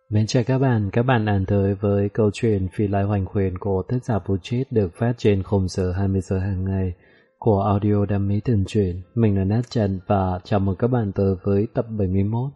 Mến chào các bạn đang tới với câu chuyện Phi Lai Hoành Huyền của tác giả Vũ Chết được phát trên khung giờ 20 giờ hàng ngày của audio đam mỹ từng truyện. Mình là Nát Trần và chào mừng các bạn tới với tập 71.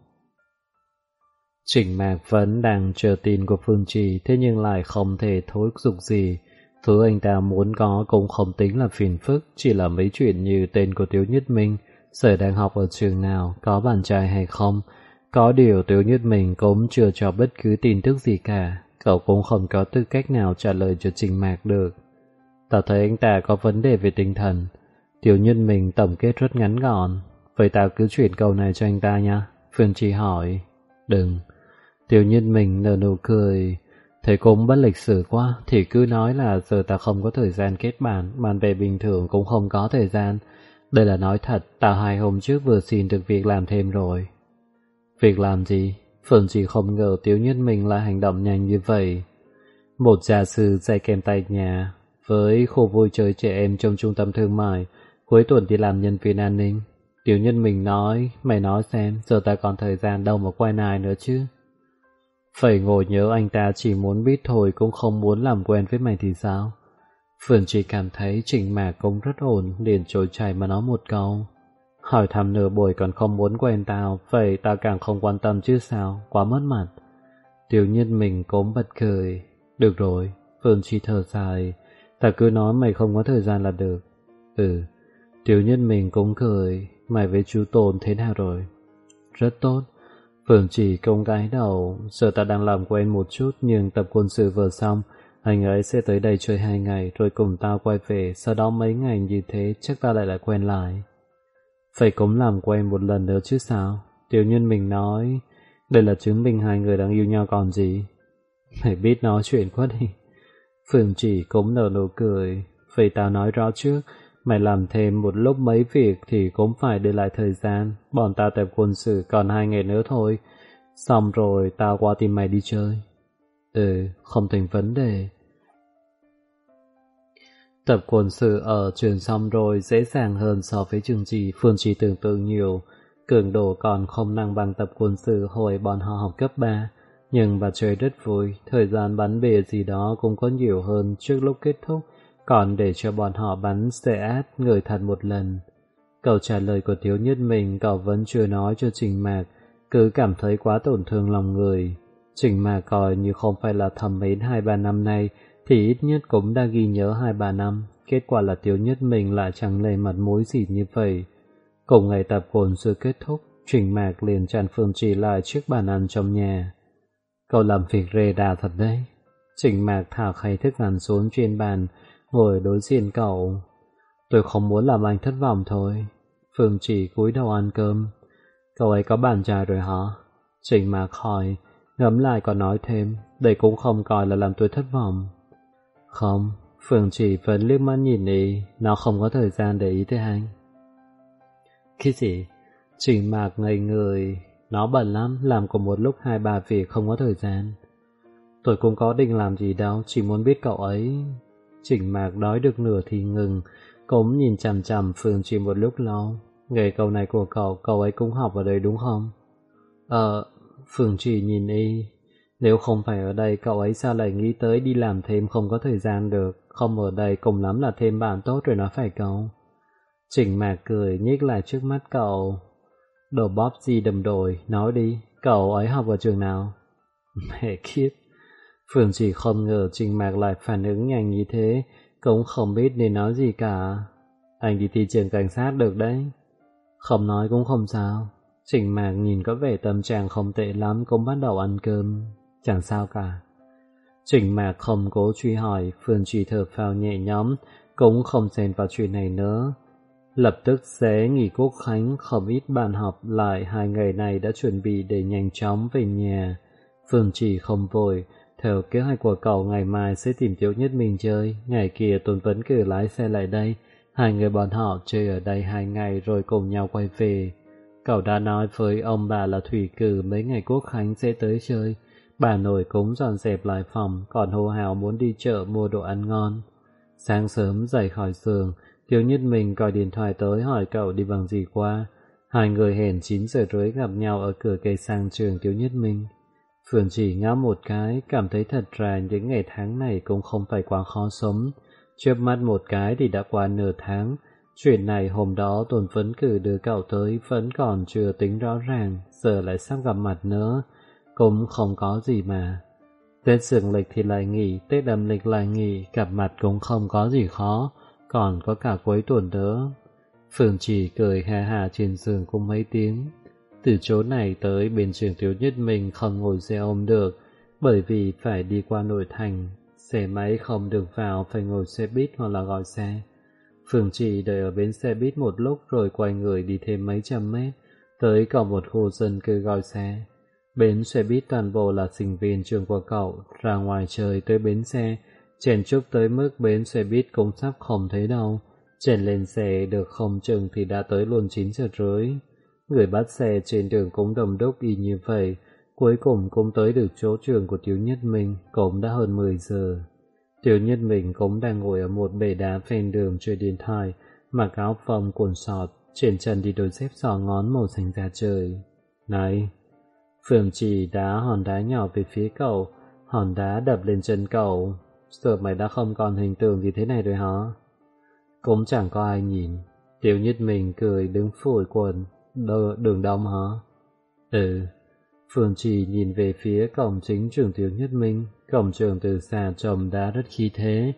Trịnh Mạc vẫn đang chờ tin của Phương Trì, thế nhưng lại không thể thúc giục gì. Thứ anh ta muốn có cũng không tính là phiền phức, chỉ là mấy chuyện như tên của Tiếu Nhất Minh, giờ đang học ở trường nào, có bạn trai hay không. Có điều Tiếu Nhất Minh cũng chưa cho bất cứ tin tức gì cả, cậu cũng không có tư cách nào trả lời cho Trịnh Mạc được. Tao thấy anh ta có vấn đề về tinh thần. Tiếu Nhất Minh tổng kết rất ngắn gọn. Vậy tao cứ chuyển câu này cho anh ta nha. Phương Trì hỏi. Đừng. Tiếu Nhất Minh nở nụ cười. Thấy cũng bất lịch sử quá, thì cứ nói là giờ ta không có thời gian kết bạn bè bình thường cũng không có thời gian. Đây là nói thật, tao 2 hôm trước vừa xin được việc làm thêm rồi. Việc làm gì? Phương Trì không ngờ Tiếu Nhất Minh lại hành động nhanh như vậy. Một gia sư dạy kèm tay nhà với khu vui chơi trẻ em trong trung tâm thương mại, cuối tuần đi làm nhân viên an ninh. Tiếu Nhất Minh nói, mày nói xem, giờ ta còn thời gian đâu mà quay nài nữa chứ. Phải ngồi nhớ anh ta chỉ muốn biết thôi cũng không muốn làm quen với mày thì sao? Phương Trì cảm thấy Trịnh Mạc cũng rất ổn, liền trôi chảy mà nói một câu. Hỏi thăm nửa buổi còn không muốn quen tao, vậy tao càng không quan tâm chứ sao, quá mất mặt. Tiểu Nhân mình cũng bật cười. Được rồi, Phương Trì thở dài, ta cứ nói mày không có thời gian là được. Ừ, Tiểu Nhân mình cũng cười, mày với chú Tôn thế nào rồi? Rất tốt. Phương Trì công gái đầu, giờ ta đang làm quen một chút nhưng tập quân sự vừa xong, anh ấy sẽ tới đây chơi 2 ngày rồi cùng tao quay về, sau đó mấy ngày như thế chắc ta lại quen lại. Phải cũng làm quen một lần nữa chứ sao? Tiểu Nhân mình nói, đây là chứng minh hai người đang yêu nhau còn gì. Mày biết nói chuyện quá đi. Phương Chỉ cũng nở nụ cười. Vậy tao nói rõ trước, mày làm thêm một lúc mấy việc thì cũng phải đưa lại thời gian. Bọn tao tập quân sự còn 2 ngày nữa thôi. Xong rồi tao qua tìm mày đi chơi. Ừ, không thành vấn đề. Tập quân sự ở trường xong rồi dễ dàng hơn so với chương trình Phương Trì tưởng tượng nhiều. Cường độ còn không năng bằng tập quân sự hồi bọn họ học cấp 3. Nhưng bà chơi rất vui, thời gian bắn bia gì đó cũng có nhiều hơn trước lúc kết thúc, còn để cho bọn họ bắn CAT người thật một lần. Câu trả lời của Thiếu Nhất mình cậu vẫn chưa nói cho Trình Mạc, cứ cảm thấy quá tổn thương lòng người. Trình Mạc coi như không phải là thầm mến 2-3 năm nay, thì ít nhất cũng đã ghi nhớ 2-3 năm, kết quả là Tiếu Nhất mình lại chẳng lề mặt mũi gì như vậy. Cùng ngày tập cồn sự kết thúc, Trình Mạc liền chặn Phương Trì lại trước bàn ăn trong nhà. Cậu làm việc rề đà thật đấy. Trình Mạc thả khay thức ăn xuống trên bàn, ngồi đối diện cậu. Tôi không muốn làm anh thất vọng thôi. Phương Trì cúi đầu ăn cơm. Cậu ấy có bạn trai rồi hả? Trình Mạc hỏi, ngẫm lại còn nói thêm, đây cũng không coi là làm tôi thất vọng. Không, Phương Trì vẫn liếc mắt nhìn đi, nó không có thời gian để ý tới anh. Cái gì? Trình Mạc ngây người, nó bận lắm, làm cùng một lúc 2-3 việc không có thời gian. Tôi cũng có định làm gì đâu, chỉ muốn biết cậu ấy. Trình Mạc nói được nửa thì ngừng, cũng nhìn chằm chằm Phương Trì một lúc lâu. Nghe câu này của cậu ấy cũng học ở đây đúng không? Phương Trì nhìn y. Nếu không phải ở đây cậu ấy sao lại nghĩ tới đi làm thêm không có thời gian được, không ở đây cùng lắm là thêm bạn tốt rồi nói phải cậu. Trình Mạc cười nhích lại trước mắt cậu. Đồ bóp gì đầm đồi, nói đi, cậu ấy học ở trường nào? Mẹ kiếp. Phương Trì không ngờ Trình Mạc lại phản ứng nhanh như thế, cũng không biết nên nói gì cả. Anh đi thi trường cảnh sát được đấy. Không nói cũng không sao. Trình Mạc nhìn có vẻ tâm trạng không tệ lắm, cũng bắt đầu ăn cơm. Chẳng sao cả. Trình Mạc không cố truy hỏi, Phương Trì thở phào nhẹ nhõm, cũng không xen vào chuyện này nữa. Lập tức sẽ nghỉ quốc khánh, không ít bạn học lại 2 ngày này đã chuẩn bị để nhanh chóng về nhà. Phương Trì không vội, theo kế hoạch của cậu ngày mai sẽ tìm Tiếu Nhất mình chơi, ngày kia Tôn Vấn cử lái xe lại đây, 2 người bọn họ chơi ở đây 2 ngày rồi cùng nhau quay về. Cậu đã nói với ông bà là Thủy Cử mấy ngày quốc khánh sẽ tới chơi, bà nội cũng dọn dẹp lại phòng, còn hô hào muốn đi chợ mua đồ ăn ngon. Sáng sớm dậy khỏi giường, Tiếu Nhất mình gọi điện thoại tới hỏi cậu đi bằng gì qua. 2 người hẹn 9 giờ rưỡi gặp nhau ở cửa cây sang trường Tiếu Nhất Minh. Phương Chỉ ngáp một cái, cảm thấy thật ra những ngày tháng này cũng không phải quá khó sống. Chớp mắt một cái thì đã qua nửa tháng. Chuyện này hôm đó Tôn Phấn cử đưa cậu tới vẫn còn chưa tính rõ ràng, giờ lại sắp gặp mặt nữa. Cũng không có gì mà. Tết dương lịch thì lại nghỉ, Tết âm lịch lại nghỉ, gặp mặt cũng không có gì khó, còn có cả cuối tuần nữa. Phương Chỉ cười ha ha trên giường cũng mấy tiếng. Từ chỗ này tới bên trường Tiểu Nhất mình không ngồi xe ôm được, bởi vì phải đi qua nội thành, xe máy không được vào, phải ngồi xe buýt hoặc là gọi xe. Phương Chỉ đợi ở bến xe buýt một lúc rồi quay người đi thêm mấy trăm mét, tới cổng một khu dân cư gọi xe. Bến xe buýt toàn bộ là sinh viên trường của cậu, ra ngoài trời tới bến xe, chen chúc tới mức bến xe buýt cũng sắp không thấy đâu. Chen lên xe được không chừng thì đã tới luôn 9 giờ rưỡi. Người bắt xe trên đường cũng đông đúc y như vậy, cuối cùng cũng tới được chỗ trường của Tiểu Nhất Minh, cũng đã hơn 10 giờ. Tiểu Nhất Minh cũng đang ngồi ở một bể đá ven đường chơi điện thoại, mặc áo phông quần sọt, trên chân đi đôi dép sò ngón màu xanh da trời. Này! Phương Chỉ đá hòn đá nhỏ về phía cậu, hòn đá đập lên chân cậu. Giờ mày đã không còn hình tượng gì thế này rồi hả? Cũng chẳng có ai nhìn. Tiểu Nhất Minh cười đứng phủi quần. Đường đông hả? Ừ. Phương Chỉ nhìn về phía cổng chính trường Tiểu Nhất Minh. Cổng trường từ xa trông đã rất khí thế.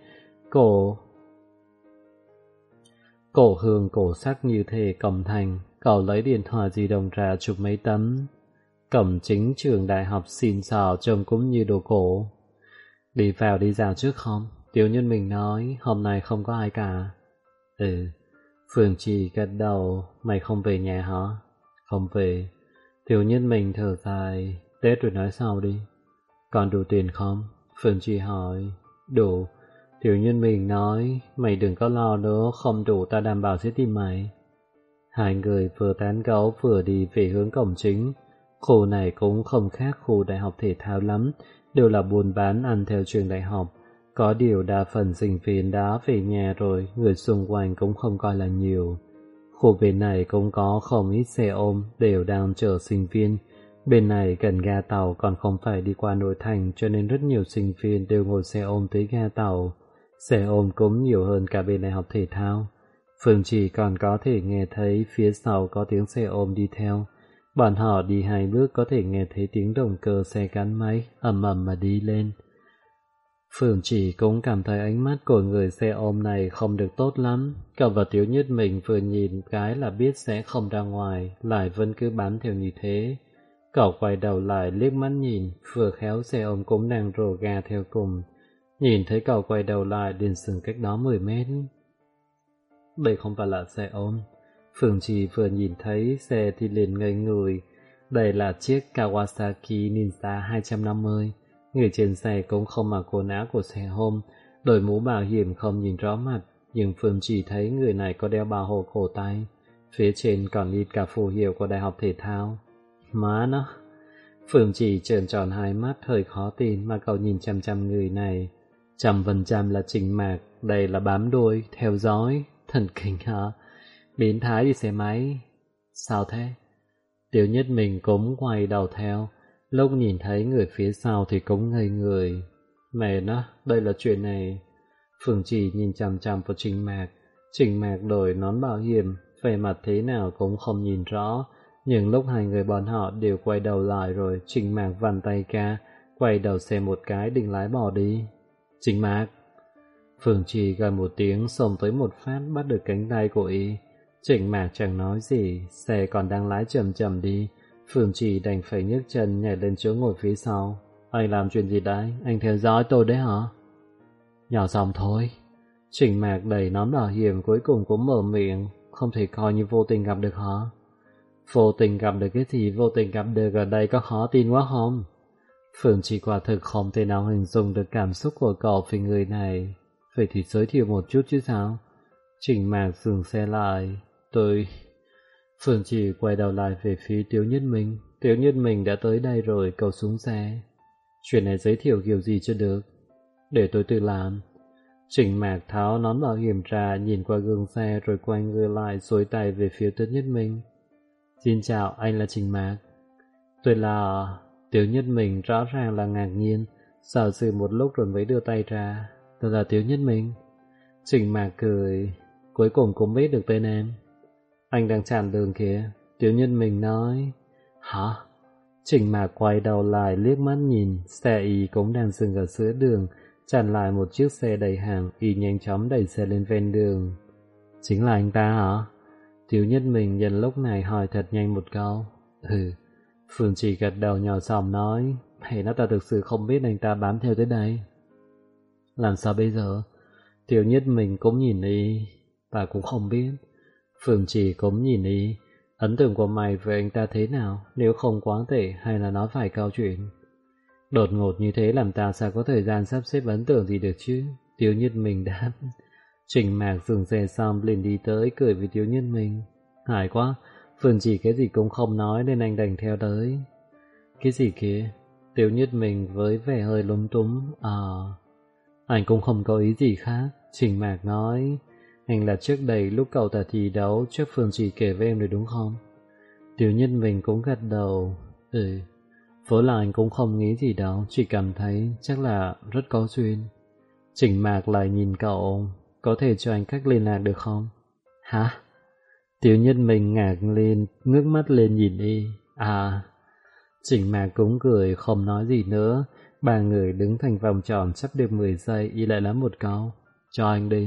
Cổ hương cổ sắc như thể cổng thành. Cậu lấy điện thoại di động ra chụp mấy tấm. Cổng chính trường đại học xịn sò trông cũng như đồ cổ. Đi vào đi dạo trước không? Tiểu Nhân Minh nói, hôm nay không có ai cả. Ừ. Phương Chỉ gật đầu, mày không về nhà hả? Không về. Tiểu Nhân Minh thở dài, Tết rồi nói sau đi. Còn đủ tiền không? Phương Chỉ hỏi. Đủ. Tiểu Nhân Minh nói, mày đừng có lo nữa, không đủ ta đảm bảo sẽ tìm mày. Hai người vừa tán gẫu vừa đi về hướng cổng chính. Khu này cũng không khác khu đại học thể thao lắm, đều là buôn bán ăn theo trường đại học. Có điều đa phần sinh viên đã về nhà rồi, người xung quanh cũng không coi là nhiều. Khu bên này cũng có không ít xe ôm, đều đang chở sinh viên. Bên này gần ga tàu còn không phải đi qua nội thành, cho nên rất nhiều sinh viên đều ngồi xe ôm tới ga tàu. Xe ôm cũng nhiều hơn cả bên đại học thể thao. Phương Chỉ còn có thể nghe thấy phía sau có tiếng xe ôm đi theo. Bọn họ đi hai bước có thể nghe thấy tiếng động cơ xe gắn máy ầm ầm mà đi lên. Phương Chỉ cũng cảm thấy ánh mắt của người xe ôm này không được tốt lắm. Cậu và Tiểu Nhất mình vừa nhìn cái là biết sẽ không ra ngoài, lại vẫn cứ bám theo như thế. Cậu quay đầu lại liếc mắt nhìn, vừa khéo xe ôm cũng đang rồ ga theo cùng. Nhìn thấy cậu quay đầu lại liền dừng cách đó 10 mét. Đây không phải là xe ôm. Phương Chỉ vừa nhìn thấy xe thì liền ngây người. Đây là chiếc Kawasaki Ninja 250. Người trên xe cũng không mặc quần áo của xe ôm, đội mũ bảo hiểm không nhìn rõ mặt, nhưng Phương Chỉ thấy người này có đeo bảo hộ cổ tay. Phía trên còn in cả phù hiệu của đại học thể thao. Má nó! Phương Chỉ trợn tròn hai mắt hơi khó tin mà cậu nhìn chăm chăm người này. 100% là Trình Mạc, đây là bám đuôi, theo dõi. Thần kinh hả? Biến thái đi xe máy. Sao thế? Tiểu Nhất mình cũng quay đầu theo. Lúc nhìn thấy người phía sau thì cũng ngây người. Mẹ nó, đây là chuyện này. Phương Chỉ nhìn chằm chằm vào Trình Mạc. Trình Mạc đổi nón bảo hiểm, vẻ mặt thế nào cũng không nhìn rõ. Nhưng lúc hai người bọn họ đều quay đầu lại rồi, Trình Mạc vặn tay ca, quay đầu xe một cái định lái bỏ đi. Trình Mạc! Phương Chỉ gần một tiếng xông tới một phát bắt được cánh tay của y. Trình Mạc chẳng nói gì, xe còn đang lái chậm chậm đi. Phương Chỉ đành phải nhấc chân nhảy lên chỗ ngồi phía sau. Anh làm chuyện gì đấy? Anh theo dõi tôi đấy hả? Nhỏ giọng thôi. Trình Mạc đẩy nón bảo hiểm cuối cùng cũng mở miệng. Không thể coi như vô tình gặp được hả? Vô tình gặp được cái gì? Vô tình gặp được ở đây có khó tin quá không? Phương Chỉ quả thực không thể nào hình dung được cảm xúc của cậu về người này. Vậy thì giới thiệu một chút chứ sao? Trình Mạc dừng xe lại. Phương Chỉ quay đầu lại về phía Tiểu Nhất Minh. Tiểu Nhất Minh đã tới đây rồi, cậu xuống xe. Chuyện này giới thiệu kiểu gì cho được? Để tôi tự làm. Trình Mạc tháo nón bảo hiểm ra, nhìn qua gương xe rồi quay người lại duỗi tay về phía Tiểu Nhất Minh. Xin chào, anh là Trình Mạc. Tôi là... Tiểu Nhất Mình rõ ràng là ngạc nhiên, sờ sự một lúc rồi mới đưa tay ra. Tôi là Tiểu Nhất Mình. Trình Mạc cười, cuối cùng cũng biết được tên em. Anh đang chặn đường kìa. Tiểu Nhất Mình nói. Hả? Trình Mạc quay đầu lại liếc mắt nhìn, xe y cũng đang dừng ở giữa đường, chặn lại một chiếc xe đầy hàng, y nhanh chóng đẩy xe lên ven đường. Chính là anh ta hả? Tiểu Nhất Mình nhân lúc này hỏi thật nhanh một câu. Phương Trì gật đầu nhỏ giọng nói, hay nó ta thực sự không biết anh ta bám theo tới đây. Làm sao bây giờ? Tiểu Nhất Mình cũng nhìn y, ta cũng không biết. Phương Trì cũng nhìn y, ấn tượng của mày về anh ta thế nào, nếu không quá tệ hay là nói phải câu chuyện. Đột ngột như thế làm ta sao có thời gian sắp xếp ấn tượng gì được chứ? Tiểu Nhất Mình đáp. Trình Mạc dừng xe xong liền đi tới cười với Tiểu Nhất Mình. Hài quá, Phương Trì cái gì cũng không nói nên anh đành theo tới. Cái gì kia? Tiểu Nhất Mình với vẻ hơi lúng túng. Anh cũng không có ý gì khác. Trình Mạc nói, anh là trước đây lúc cậu ta thi đấu trước Phương Trì kể với em rồi đúng không? Tiểu Nhất Mình cũng gật đầu. Vốn là anh cũng không nghĩ gì đâu, chỉ cảm thấy chắc là rất có duyên. Trình Mạc lại nhìn cậu, có thể cho anh cách liên lạc được không? Hả? Tiểu Nhất Mình ngạc lên, ngước mắt lên nhìn y. Trình Mạc cũng cười, không nói gì nữa. Ba người đứng thành vòng tròn sắp được 10 giây, y lại nói một câu. Cho anh đi.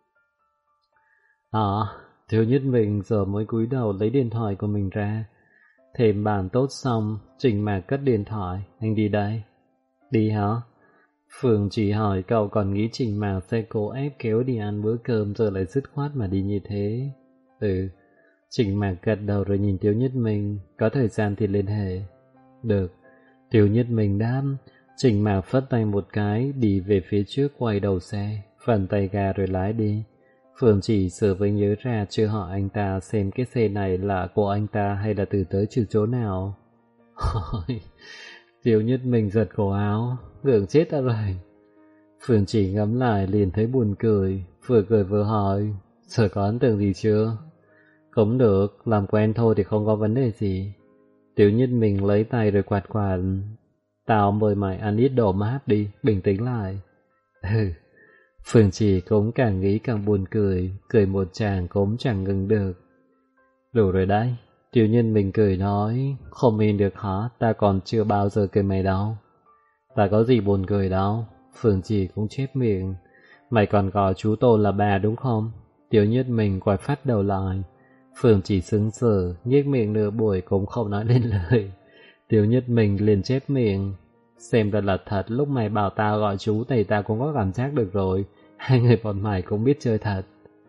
Tiểu Nhất Mình giờ mới cúi đầu lấy điện thoại của mình ra. Thêm bàn tốt xong, Trình Mạc cất điện thoại. Anh đi đây. Đi hả? Phương chỉ hỏi cậu còn nghĩ Trình Mạc sẽ cố ép kéo đi ăn bữa cơm rồi lại dứt khoát mà đi như thế. Trình Mạc gật đầu rồi nhìn Tiểu Nhất Mình. Có thời gian thì liên hệ. Được. Tiểu Nhất Mình đáp. Trình Mạc phất tay một cái, đi về phía trước quay đầu xe, phần tay ga rồi lái đi. Phương chỉ sửa với nhớ ra chưa hỏi anh ta xem cái xe này là của anh ta hay là từ tới từ chỗ nào. Tiểu Nhất Mình giật cổ áo, gượng chết ta rồi. Phương chỉ ngắm lại liền thấy buồn cười, vừa cười vừa hỏi, giờ có ấn tượng gì chưa? Cũng được, làm quen thôi thì không có vấn đề gì. Tiểu Nhất Mình lấy tay rồi quạt quạt. Tao mời mày ăn ít đồ mát đi, bình tĩnh lại. Phương Trì cũng càng nghĩ càng buồn cười, cười một tràng cũng chẳng ngừng được. Đủ rồi đấy, Tiểu Nhất Mình cười nói, không in được hả, ta còn chưa bao giờ cười mày đâu. Ta có gì buồn cười đâu. Phương Trì cũng chép miệng. Mày còn gọi chú Tôn là bà đúng không? Tiểu Nhất Mình quay phát đầu lại. Phương Trì sững sờ, nhếch miệng nửa buổi cũng không nói lên lời. Tiểu Nhất Mình liền chép miệng. Xem ra là thật, lúc mày bảo tao gọi chú thì tao cũng có cảm giác được rồi. Hai người bọn mày cũng biết chơi thật.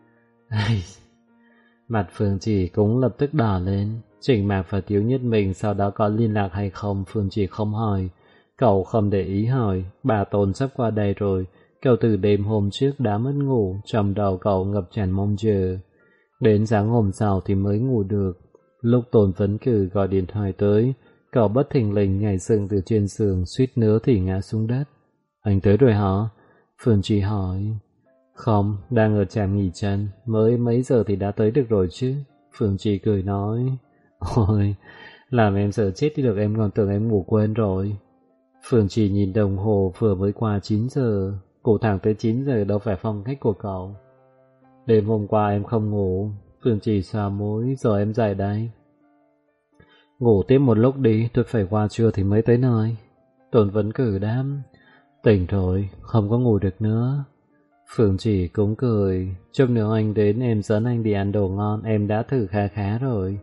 Mặt Phương Trì cũng lập tức đỏ lên. Trình Mạc và Tiểu Nhất Mình sau đó có liên lạc hay không Phương Trì không hỏi. Cậu không để ý hỏi. Bà Tôn sắp qua đây rồi. Cậu từ đêm hôm trước đã mất ngủ, trong đầu cậu ngập tràn mong chờ. Đến sáng hôm sau thì mới ngủ được. Lúc Tôn Vấn Cử gọi điện thoại tới, cậu bất thình lình nhảy dựng từ trên giường, suýt nữa thì ngã xuống đất. Anh tới rồi hả? Phương Trì hỏi. Không, đang ở trạm nghỉ chân, mới mấy giờ thì đã tới được rồi chứ. Phương Trì cười nói. Ôi, làm em sợ chết đi được, em còn tưởng em ngủ quên rồi. Phương Trì nhìn đồng hồ vừa mới qua 9 giờ, cụ thẳng tới 9 giờ đâu phải phong cách của cậu. Đêm hôm qua em không ngủ. Phương Trì xoa mũi, rồi em dậy đây. Ngủ tiếp một lúc đi, tôi phải qua trưa thì mới tới nơi. Tôn Vấn Cử đáp. Tỉnh rồi, không có ngủ được nữa. Phương Trì cũng cười. Chút nữa anh đến em dẫn anh đi ăn đồ ngon, em đã thử khá khá rồi.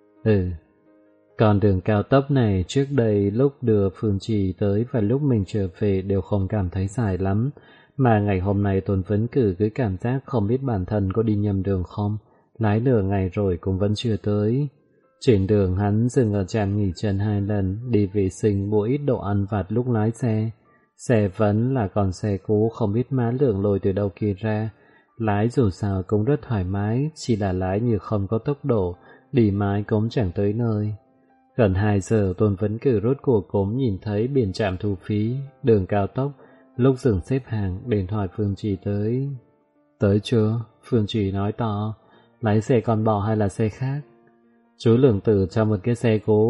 Còn đường cao tốc này trước đây lúc đưa Phương Trì tới và lúc mình trở về đều không cảm thấy dài lắm. Mà ngày hôm nay Tôn Vấn Cử cứ cảm giác không biết bản thân có đi nhầm đường không. Lái nửa ngày rồi cũng vẫn chưa tới. Trên đường hắn dừng ở trạm nghỉ chân 2 lần, đi vệ sinh mua ít đồ ăn vặt lúc lái xe. Xe vẫn là con xe cũ không biết má lượng lồi từ đâu kia ra. Lái dù sao cũng rất thoải mái, chỉ là lái như không có tốc độ, đi mãi cũng chẳng tới nơi. Gần 2 giờ Tôn Vấn Cử rốt cuộc cũng nhìn thấy biển trạm thu phí, đường cao tốc. Lúc dừng xếp hàng, điện thoại Phương Trì tới. Tới chưa? Phương Trì nói to. Lái xe con bò hay là xe khác? Chú Lương Tử cho một cái xe cũ.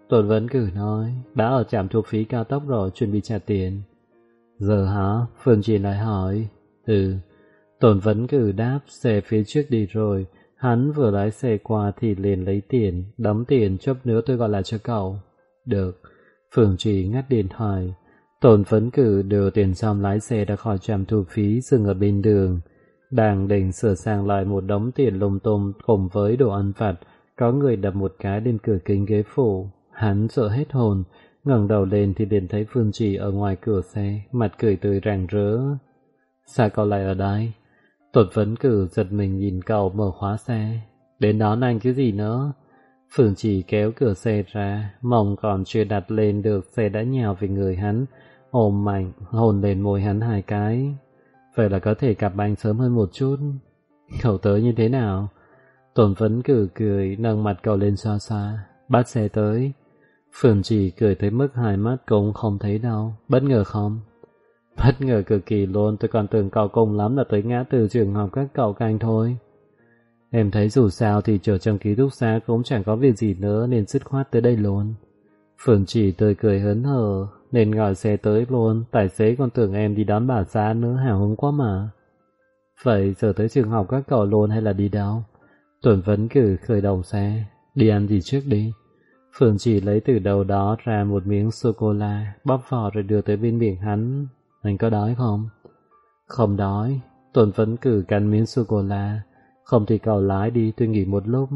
Tuần Vấn Cử nói, đã ở trạm thu phí cao tốc rồi, chuẩn bị trả tiền. Giờ hả? Phương Trì lại hỏi. Tuần Vấn Cử đáp, xe phía trước đi rồi. Hắn vừa lái xe qua thì liền lấy tiền, đóng tiền, chốc nữa tôi gọi lại cho cậu. Được. Phương Trì ngắt điện thoại. Tuần Vấn Cử đưa tiền xong lái xe ra khỏi trạm thu phí, dừng ở bên đường. Đang định sửa sang lại một đống tiền lung tung cùng với đồ ăn vặt, có người đập một cái lên cửa kính ghế phụ. Hắn sợ hết hồn, ngẩng đầu lên thì liền thấy Phương Trì ở ngoài cửa xe, mặt cười tươi rạng rỡ. Sao cậu lại ở đây? Tuần Vấn Cử giật mình nhìn cậu mở khóa xe. Đến đón anh chứ gì nữa? Phương Trì kéo cửa xe ra, mông còn chưa đặt lên được xe đã nhào về người hắn, ôm mạnh, hôn lên môi hắn 2 cái. Vậy là có thể gặp anh sớm hơn một chút. Cậu tới như thế nào? Tuần Vấn Cử cười, nâng mặt cậu lên xoa xoa. Bắt xe tới. Phương Trì cười tới mức 2 mắt cũng không thấy đâu. Bất ngờ không? Bất ngờ cực kỳ luôn, tôi còn tưởng cậu cùng lắm là tới ngã tư trường học các cậu canh thôi. Em thấy dù sao thì chờ trong ký túc xá cũng chẳng có việc gì nữa nên dứt khoát tới đây luôn. Phương Trì tươi cười hớn hở, nên gọi xe tới luôn, tài xế còn tưởng em đi đón bà xã nữa, hào hứng quá mà. Vậy giờ tới trường học các cậu luôn hay là đi đâu? Tuần Vấn Cử khởi động xe, đi ăn gì trước đi. Phương Trì lấy từ đầu đó ra một miếng sô-cô-la, bóp vỏ rồi đưa tới bên miệng hắn. Anh có đói không? Không đói. Tuần Vấn Cử cắn miếng sô-cô-la. Không thì cậu lái đi, tôi nghỉ một lúc.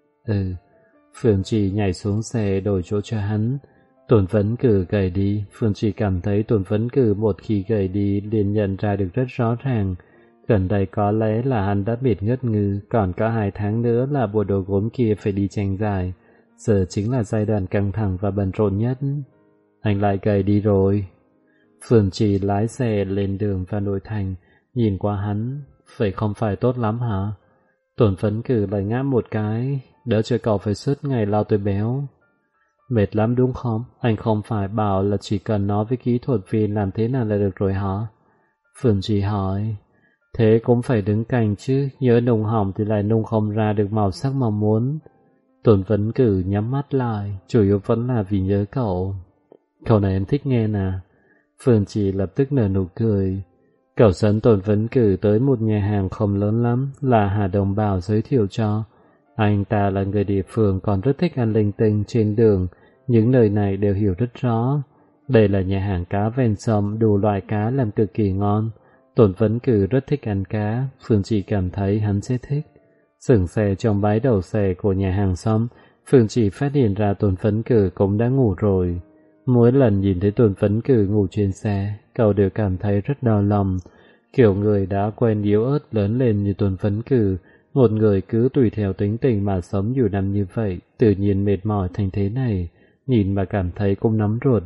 Phương Trì nhảy xuống xe đổi chỗ cho hắn. Tuần Vấn Cử gầy đi. Phương Trì cảm thấy Tuần Vấn Cử một khi gầy đi liền nhận ra được rất rõ ràng. Gần đây có lẽ là hắn đã mệt ngất ngư, còn có 2 tháng nữa là bộ đồ gốm kia phải đi tranh giải. Giờ chính là giai đoạn căng thẳng và bận rộn nhất. Anh lại gầy đi rồi. Phương Trì lái xe lên đường vào nội thành, nhìn qua hắn. Vậy không phải tốt lắm hả? Tuần Vấn Cử lại ngáp một cái, đỡ cho cậu phải suốt ngày lao tôi béo. Mệt lắm đúng không? Anh không phải bảo là chỉ cần nói với kỹ thuật viên làm thế nào là được rồi hả? Phương Trì hỏi. Thế cũng phải đứng cạnh chứ, nhớ nung hỏng thì lại nung không ra được màu sắc mong muốn. Tuần Vấn Cử nhắm mắt lại, chủ yếu vẫn là vì nhớ cậu. Cậu này em thích nghe nè. Phương Trì lập tức nở nụ cười. Cậu dẫn Tuần Vấn Cử tới một nhà hàng không lớn lắm, là Hà Đồng Bảo giới thiệu cho. Anh ta là người địa phương còn rất thích ăn linh tinh trên đường, những nơi này đều hiểu rất rõ. Đây là nhà hàng cá ven sông, đủ loại cá làm cực kỳ ngon. Tuần Vấn Cử rất thích ăn cá, Phương Trì cảm thấy hắn sẽ thích. Dừng xe trong bãi đậu xe của nhà hàng xong, Phương Trì phát hiện ra Tuần Vấn Cử cũng đã ngủ rồi. Mỗi lần nhìn thấy Tuần Vấn Cử ngủ trên xe, cậu đều cảm thấy rất đau lòng. Kiểu người đã quen yếu ớt lớn lên như Tuần Vấn Cử, một người cứ tùy theo tính tình mà sống nhiều năm như vậy, tự nhiên mệt mỏi thành thế này, nhìn mà cảm thấy cũng nóng ruột.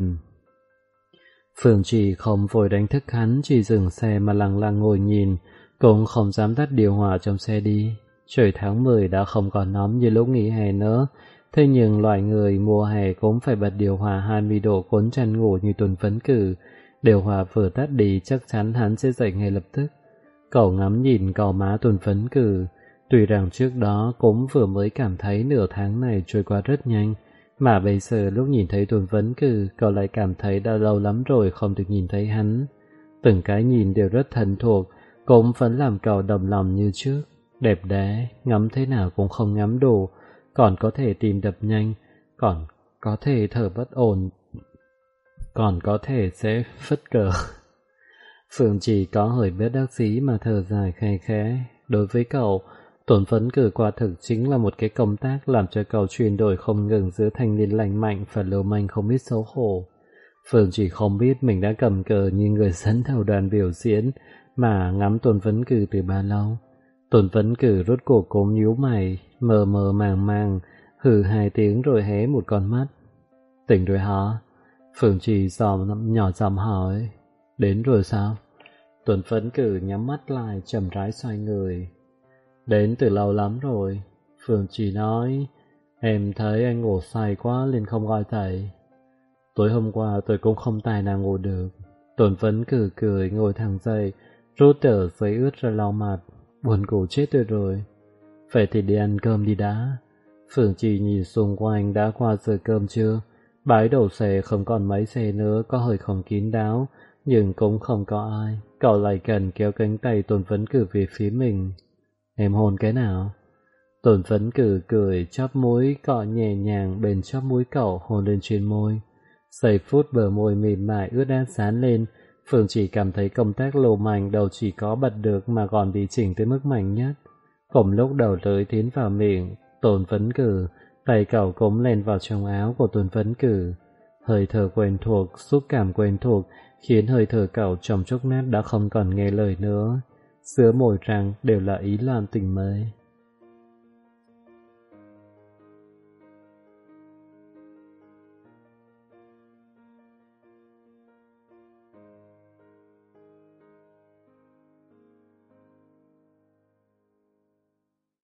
Phương Trì không vội đánh thức hắn, chỉ dừng xe mà lặng lặng ngồi nhìn, cũng không dám tắt điều hòa trong xe đi. Trời tháng 10 đã không còn nóng như lúc nghỉ hè nữa, thế nhưng loại người mùa hè cũng phải bật điều hòa 20 độ cuốn chăn ngủ như Tuần Vấn Cử. Điều hòa vừa tắt đi chắc chắn hắn sẽ dậy ngay lập tức. Cậu ngắm nhìn cậu má Tuần Vấn Cử, tuy rằng trước đó cũng vừa mới cảm thấy nửa tháng này trôi qua rất nhanh, mà bây giờ lúc nhìn thấy Tuần Vấn Cử, cậu lại cảm thấy đã lâu lắm rồi không được nhìn thấy hắn. Từng cái nhìn đều rất thân thuộc, cũng vẫn làm cậu đồng lòng như trước. Đẹp đẽ, ngắm thế nào cũng không ngắm đủ, còn có thể tim đập nhanh, còn có thể thở bất ổn, còn có thể sẽ phất cờ. Phương Trì có hơi bất đắc dĩ mà thở dài khe khẽ. Đối với cậu, Tuần Vấn Cử quả thực chính là một cái công tác làm cho cậu chuyển đổi không ngừng giữa thanh niên lành mạnh và lưu manh không biết xấu hổ. Phương Trì không biết mình đã cầm cờ như người dẫn đầu đoàn biểu diễn mà ngắm Tuần Vấn Cử từ bao lâu. Tuần Vấn Cử rốt cuộc cũng nhíu mày, mờ mờ màng màng, hừ 2 tiếng rồi hé một con mắt. Tỉnh rồi hả? Phương Trì nhỏ giọng hỏi. Đến rồi sao? Tuần Vấn Cử nhắm mắt lại chậm rãi xoay người. Đến từ lâu lắm rồi. Phương Trì nói. Em thấy anh ngủ say quá nên không gọi dậy. Tối hôm qua tôi cũng không tài nào ngủ được. Tuần Vấn Cử cười ngồi thẳng dậy, rút tờ giấy ướt ra lau mặt. Buồn ngủ chết tôi rồi. Vậy thì đi ăn cơm đi đã. Phương Trì nhìn xung quanh đã qua giờ cơm chưa? Bãi đổ xe không còn mấy xe nữa, có hơi không kín đáo, nhưng cũng không có ai. Cậu lại gần kéo cánh tay Tôn Vấn Cử về phía mình. Em hôn cái nào? Tôn Vấn Cử cười, chóp mũi cọ nhẹ nhàng bên chóp mũi cậu, hôn lên trên môi. Giây phút bờ môi mềm mại ướt át sán lên, Phương chỉ cảm thấy công tác lồ mảnh đầu chỉ có bật được mà còn bị chỉnh tới mức mạnh nhất. Cùng lúc đầu lưỡi tiến vào miệng Tôn Vấn Cử, tay cậu cống lên vào trong áo của Tôn Vấn Cử. Hơi thở quen thuộc, xúc cảm quen thuộc khiến hơi thở cậu trong chốc lát đã không còn nghe lời nữa. Giữa môi răng đều là ý loạn tình mê.